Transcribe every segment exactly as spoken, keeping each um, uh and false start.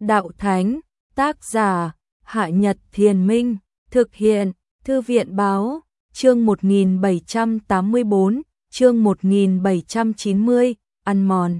đạo thánh, tác giả, Hạ Nhật Thiền Minh, thực hiện, Thư viện báo, chương một nghìn bảy trăm tám mươi tư, chương một nghìn bảy trăm chín mươi, ăn mòn.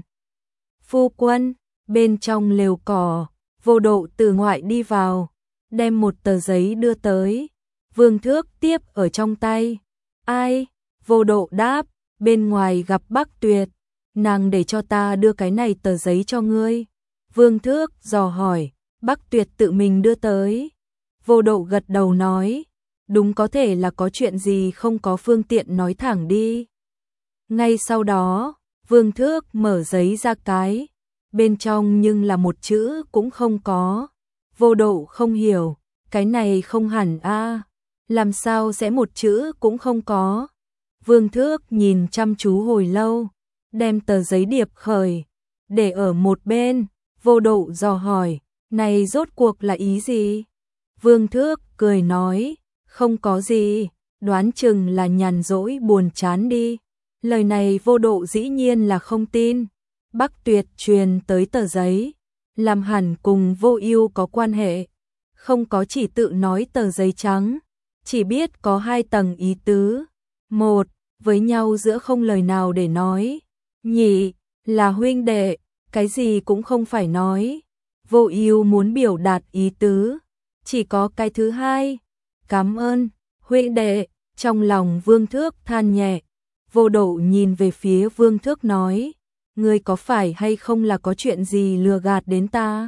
Phu quân, bên trong lều cỏ, Vô Độ từ ngoại đi vào, đem một tờ giấy đưa tới. Vương Thước tiếp ở trong tay. Ai? Vô Độ đáp, bên ngoài gặp Bắc Tuyệt, nàng để cho ta đưa cái này tờ giấy cho ngươi. Vương Thước dò hỏi, Bắc Tuyệt tự mình đưa tới. Vô Độ gật đầu nói, đúng, có thể là có chuyện gì không có phương tiện nói thẳng đi. Ngay sau đó, Vương Thước mở giấy ra cái, bên trong nhưng là một chữ cũng không có. Vô Độ không hiểu, cái này không hẳn a, làm sao sẽ một chữ cũng không có. Vương Thước nhìn chăm chú hồi lâu, đem tờ giấy điệp khởi, để ở một bên. Vô Độ dò hỏi, này rốt cuộc là ý gì? Vương Thước cười nói, không có gì, đoán chừng là nhàn rỗi buồn chán đi. Lời này Vô Độ dĩ nhiên là không tin. Bắc Tuyệt truyền tới tờ giấy, làm hẳn cùng Vô Ưu có quan hệ, không có chỉ tự nói tờ giấy trắng, chỉ biết có hai tầng ý tứ. Một, với nhau giữa không lời nào để nói. Nhị, là huynh đệ, cái gì cũng không phải nói. Vô Ưu muốn biểu đạt ý tứ, chỉ có cái thứ hai. Cảm ơn, huynh đệ. Trong lòng Vương Thước than nhẹ. Vô Độ nhìn về phía Vương Thước nói, ngươi có phải hay không là có chuyện gì lừa gạt đến ta?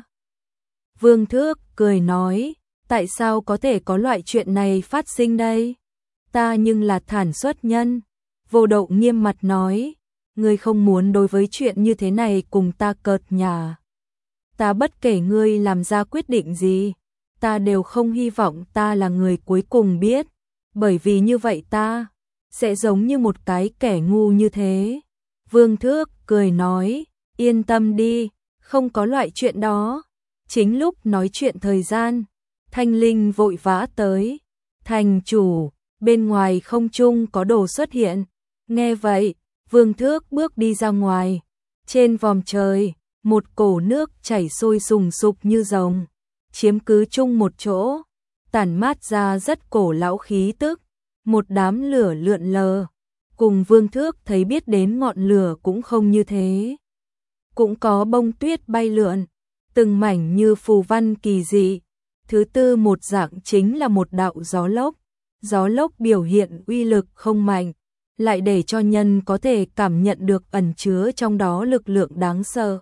Vương Thước cười nói, tại sao có thể có loại chuyện này phát sinh đây? Ta nhưng là thản xuất nhân. Vô Độ nghiêm mặt nói, ngươi không muốn đối với chuyện như thế này cùng ta cợt nhả. Ta bất kể ngươi làm ra quyết định gì, ta đều không hy vọng ta là người cuối cùng biết, bởi vì như vậy ta sẽ giống như một cái kẻ ngu như thế. Vương Thước cười nói, yên tâm đi, không có loại chuyện đó. Chính lúc nói chuyện thời gian, Thanh Linh vội vã tới. Thành chủ, bên ngoài không trung có đồ xuất hiện. Nghe vậy, Vương Thước bước đi ra ngoài. Trên vòm trời, một cổ nước chảy sôi sùng sục như rồng, chiếm cứ chung một chỗ, tản mát ra rất cổ lão khí tức. Một đám lửa lượn lờ, cùng Vương Thước thấy biết đến ngọn lửa cũng không như thế. Cũng có bông tuyết bay lượn, từng mảnh như phù văn kỳ dị. Thứ tư một dạng chính là một đạo gió lốc. Gió lốc biểu hiện uy lực không mạnh, lại để cho nhân có thể cảm nhận được ẩn chứa trong đó lực lượng đáng sợ.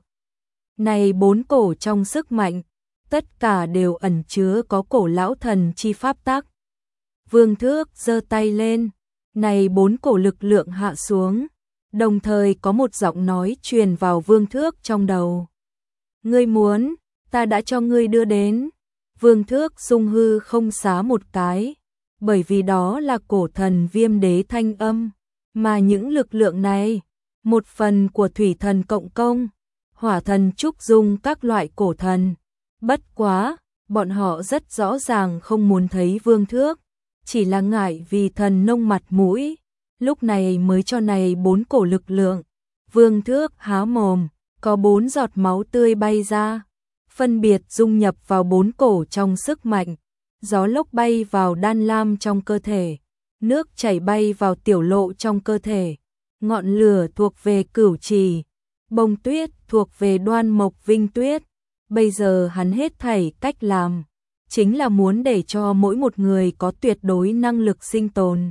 Này bốn cổ trong sức mạnh, tất cả đều ẩn chứa có cổ lão thần chi pháp tắc. Vương Thước giơ tay lên, này bốn cổ lực lượng hạ xuống, đồng thời có một giọng nói truyền vào Vương Thước trong đầu. Ngươi muốn, ta đã cho ngươi đưa đến. Vương Thước sung hư không xá một cái, bởi vì đó là cổ thần Viêm Đế thanh âm, mà những lực lượng này, một phần của thủy thần cộng công, hỏa thần trúc dung các loại cổ thần. Bất quá, bọn họ rất rõ ràng không muốn thấy Vương Thước, chỉ là ngại vì thần nông mặt mũi, lúc này mới cho này bốn cổ lực lượng. Vương Thước há mồm, có bốn giọt máu tươi bay ra, phân biệt dung nhập vào bốn cổ trong sức mạnh. Gió lốc bay vào đan lam trong cơ thể, nước chảy bay vào tiểu lộ trong cơ thể, ngọn lửa thuộc về Cửu Trì, bông tuyết thuộc về Đoan Mộc Vinh Tuyết. Bây giờ hắn hết thảy cách làm, chính là muốn để cho mỗi một người có tuyệt đối năng lực sinh tồn.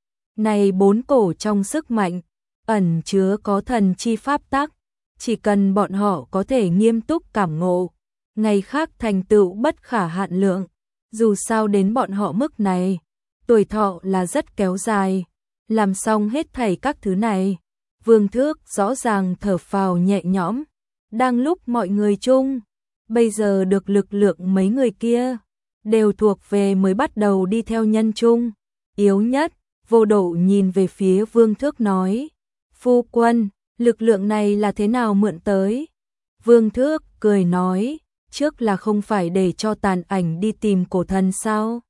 Này bốn cổ trong sức mạnh, ẩn chứa có thần chi pháp tắc, chỉ cần bọn họ có thể nghiêm túc cảm ngộ, ngày khác thành tựu bất khả hạn lượng. Dù sao đến bọn họ mức này, tuổi thọ là rất kéo dài. Làm xong hết thảy các thứ này, Vương Thước rõ ràng thở phào nhẹ nhõm. Đang lúc mọi người chung, bây giờ được lực lượng mấy người kia, đều thuộc về mới bắt đầu đi theo nhân chung. Yếu nhất, Vô Độ nhìn về phía Vương Thước nói, phu quân, lực lượng này là thế nào mượn tới? Vương Thước cười nói, trước là không phải để cho tàn ảnh đi tìm cổ thần sao?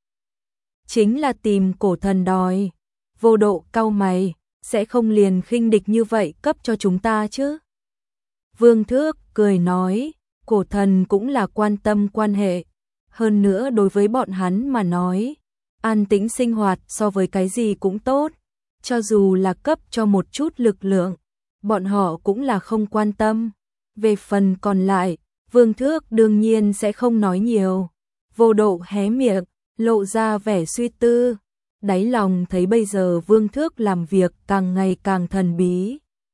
Chính là tìm cổ thần đòi. Vô Độ cau mày, sẽ không liền khinh địch như vậy cấp cho chúng ta chứ? Vương Thước cười nói, cổ thần cũng là quan tâm quan hệ. Hơn nữa đối với bọn hắn mà nói, an tĩnh sinh hoạt so với cái gì cũng tốt. Cho dù là cấp cho một chút lực lượng, bọn họ cũng là không quan tâm. Về phần còn lại, Vương Thước đương nhiên sẽ không nói nhiều. Vô Độ hé miệng, lộ ra vẻ suy tư. Đáy lòng thấy bây giờ Vương Thước làm việc càng ngày càng thần bí.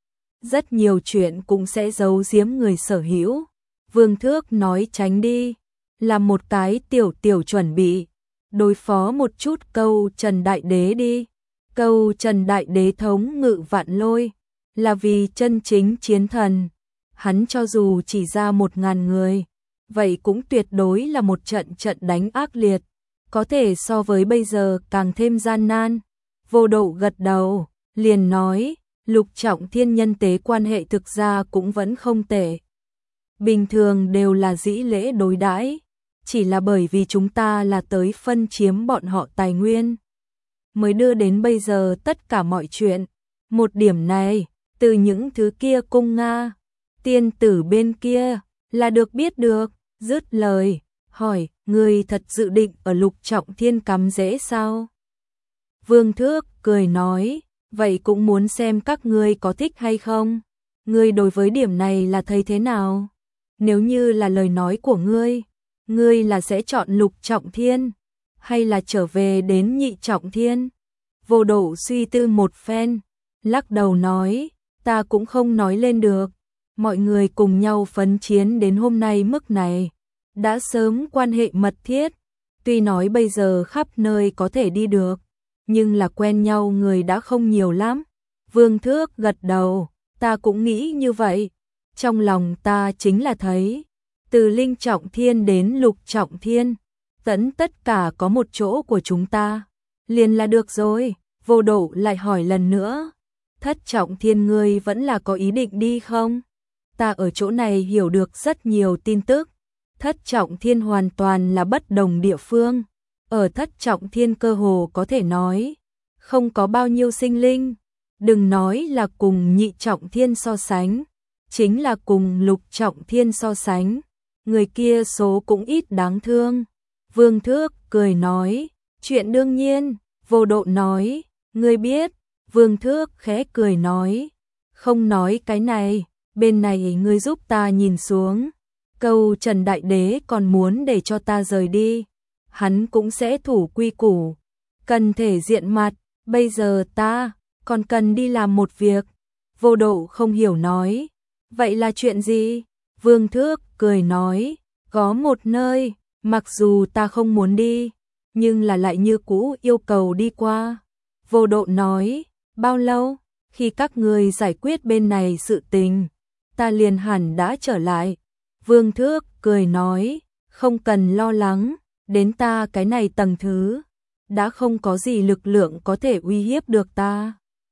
Rất nhiều chuyện cũng sẽ giấu giếm người sở hữu. Vương Thước nói tránh đi, làm một cái tiểu tiểu chuẩn bị, đối phó một chút câu Trần Đại Đế đi. Câu Trần Đại Đế thống ngự vạn lôi, là vì chân chính chiến thần. Hắn cho dù chỉ ra một ngàn người, vậy cũng tuyệt đối là một trận trận đánh ác liệt, có thể so với bây giờ càng thêm gian nan. Vô Độ gật đầu, liền nói, Lục Trọng Thiên nhân tế quan hệ thực ra cũng vẫn không tệ. Bình thường đều là dĩ lễ đối đãi, chỉ là bởi vì chúng ta là tới phân chiếm bọn họ tài nguyên, mới đưa đến bây giờ tất cả mọi chuyện. Một điểm này, từ những thứ kia cung Nga, tiên tử bên kia, là được biết được. Dứt lời, hỏi, người thật dự định ở Lục Trọng Thiên cắm rễ sao? Vương Thước cười nói, vậy cũng muốn xem các ngươi có thích hay không. Ngươi đối với điểm này là thấy thế nào? Nếu như là lời nói của ngươi, ngươi là sẽ chọn Lục Trọng Thiên, hay là trở về đến Nhị Trọng Thiên? Vô Độ suy tư một phen, lắc đầu nói, ta cũng không nói lên được. Mọi người cùng nhau phấn chiến đến hôm nay mức này, đã sớm quan hệ mật thiết. Tuy nói bây giờ khắp nơi có thể đi được, nhưng là quen nhau người đã không nhiều lắm. Vương Thước gật đầu, ta cũng nghĩ như vậy. Trong lòng ta chính là thấy, từ Linh Trọng Thiên đến Lục Trọng Thiên, tẫn tất cả có một chỗ của chúng ta, liền là được rồi. Vô Độ lại hỏi lần nữa, Thất Trọng Thiên ngươi vẫn là có ý định đi không? Ta ở chỗ này hiểu được rất nhiều tin tức. Thất Trọng Thiên hoàn toàn là bất đồng địa phương. Ở Thất Trọng Thiên cơ hồ có thể nói, không có bao nhiêu sinh linh. Đừng nói là cùng Nhị Trọng Thiên so sánh, chính là cùng Lục Trọng Thiên so sánh, người kia số cũng ít đáng thương. Vương Thước cười nói, chuyện đương nhiên. Vô Độ nói, ngươi biết. Vương Thước khẽ cười nói, không nói cái này, bên này ngươi giúp ta nhìn xuống. Câu Trần Đại Đế còn muốn để cho ta rời đi, hắn cũng sẽ thủ quy củ, cần thể diện mặt. Bây giờ ta còn cần đi làm một việc. Vô Độ không hiểu nói, vậy là chuyện gì? Vương Thước cười nói, có một nơi, mặc dù ta không muốn đi, nhưng là lại như cũ yêu cầu đi qua. Vô Độ nói, bao lâu? Khi các người giải quyết bên này sự tình, ta liền hẳn đã trở lại. Vương Thước cười nói, không cần lo lắng, đến ta cái này tầng thứ, đã không có gì lực lượng có thể uy hiếp được ta.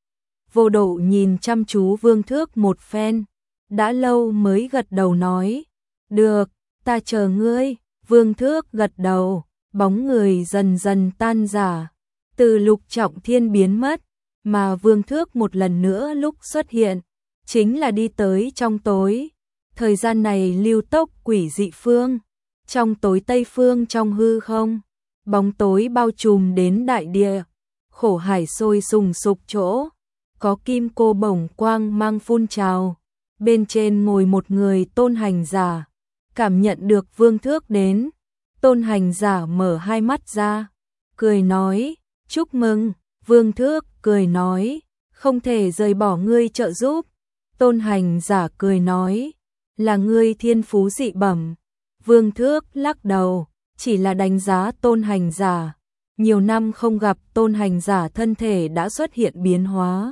Vô Độ nhìn chăm chú Vương Thước một phen, đã lâu mới gật đầu nói, được, ta chờ ngươi. Vương Thước gật đầu, bóng người dần dần tan rã, từ Lục Trọng Thiên biến mất, mà Vương Thước một lần nữa lúc xuất hiện, chính là đi tới trong tối. Thời gian này lưu tốc quỷ dị phương, trong tối tây phương trong hư không, bóng tối bao trùm đến đại địa, khổ hải sôi sùng sục chỗ, có kim cô bổng quang mang phun trào, bên trên ngồi một người tôn hành giả, cảm nhận được Vương Thước đến, tôn hành giả mở hai mắt ra, cười nói, chúc mừng. Vương Thước cười nói, không thể rời bỏ ngươi trợ giúp. Tôn hành giả cười nói, là ngươi thiên phú dị bẩm. Vương Thước lắc đầu, chỉ là đánh giá tôn hành giả. Nhiều năm không gặp, tôn hành giả thân thể đã xuất hiện biến hóa.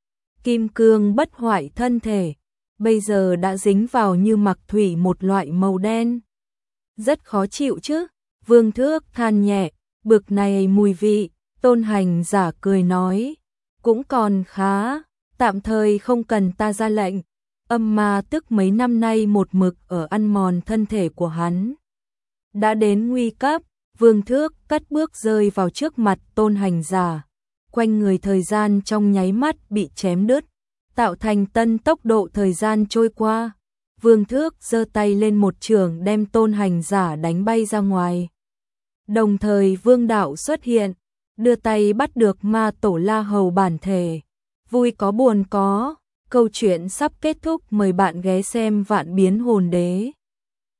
Kim cương bất hoại thân thể, bây giờ đã dính vào như mặc thủy một loại màu đen. Rất khó chịu chứ? Vương Thước than nhẹ, bực này mùi vị. Tôn hành giả cười nói, cũng còn khá, tạm thời không cần ta ra lệnh. Âm ma tức mấy năm nay một mực ở ăn mòn thân thể của hắn. Đã đến nguy cấp, Vương Thước cất bước rơi vào trước mặt tôn hành giả. Quanh người thời gian trong nháy mắt bị chém đứt, tạo thành tân tốc độ thời gian trôi qua. Vương Thước giơ tay lên một chưởng đem Tôn Hành Giả đánh bay ra ngoài. Đồng thời Vương Đạo xuất hiện, đưa tay bắt được Ma Tổ La Hầu bản thể. Vui có buồn có, câu chuyện sắp kết thúc, mời bạn ghé xem Vạn Biến Hồn Đế.